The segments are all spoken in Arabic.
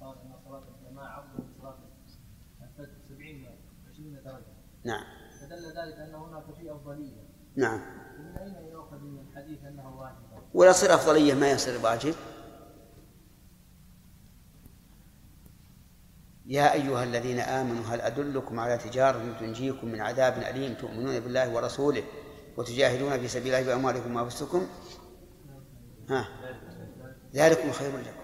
قال ان صلاه الجماعه افضل من صلاه الفجر 70 و20 درجه. نعم. فدل ذلك ان هناك في افضليه. نعم. ومن اين يؤخذ من الحديث انه واجب؟ ولا يصير افضليه ما يصير واجب. يا أيها الذين آمنوا هل أدلكم على تجارة تنجيكم من عذاب أليم تؤمنون بالله ورسوله وتجاهدون في سبيل الله بأموالكم وأنفسكم ذلكم خير لكم.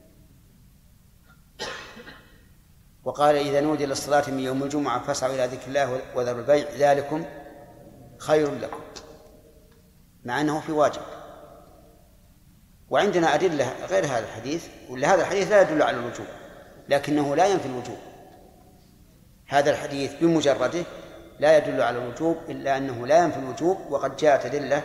وقال إذا نودي للصلاة من يوم الجمعة فاسعوا إلى ذكر الله وذروا البيع ذلكم خير لكم، مع أنه في واجب. وعندنا أدلة غير هذا الحديث، ولهذا الحديث لا يدل على الوجوب لكنه لا ينفي الوجوب. هذا الحديث بمجرده لا يدل على الوجوب إلا أنه لا ينفي الوجوب، وقد جاءت أدلة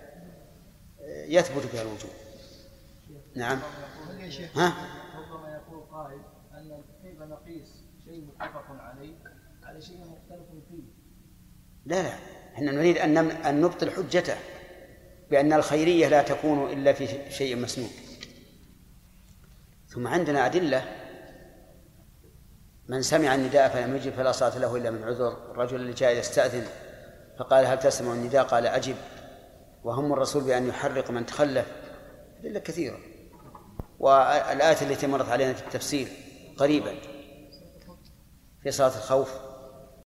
يثبت بها الوجوب. نعم. ربما يقول قائل أن كيف نقيس شيء متفق عليه على شيء مختلف فيه؟ لا احنا نريد أن نبطل حجته بأن الخيرية لا تكون إلا في شيء مسنون. ثم عندنا أدلة: من سمع النداء فلم يجب فلا صلاة له إلا من عذر. الرجل اللي جاء يستأذن فقال هل تسمع النداء؟ قال أجب. وهم الرسول بأن يحرق من تخلف. أدلة كثيرة. والآية التي مرت علينا في التفسير قريبا في صلاة الخوف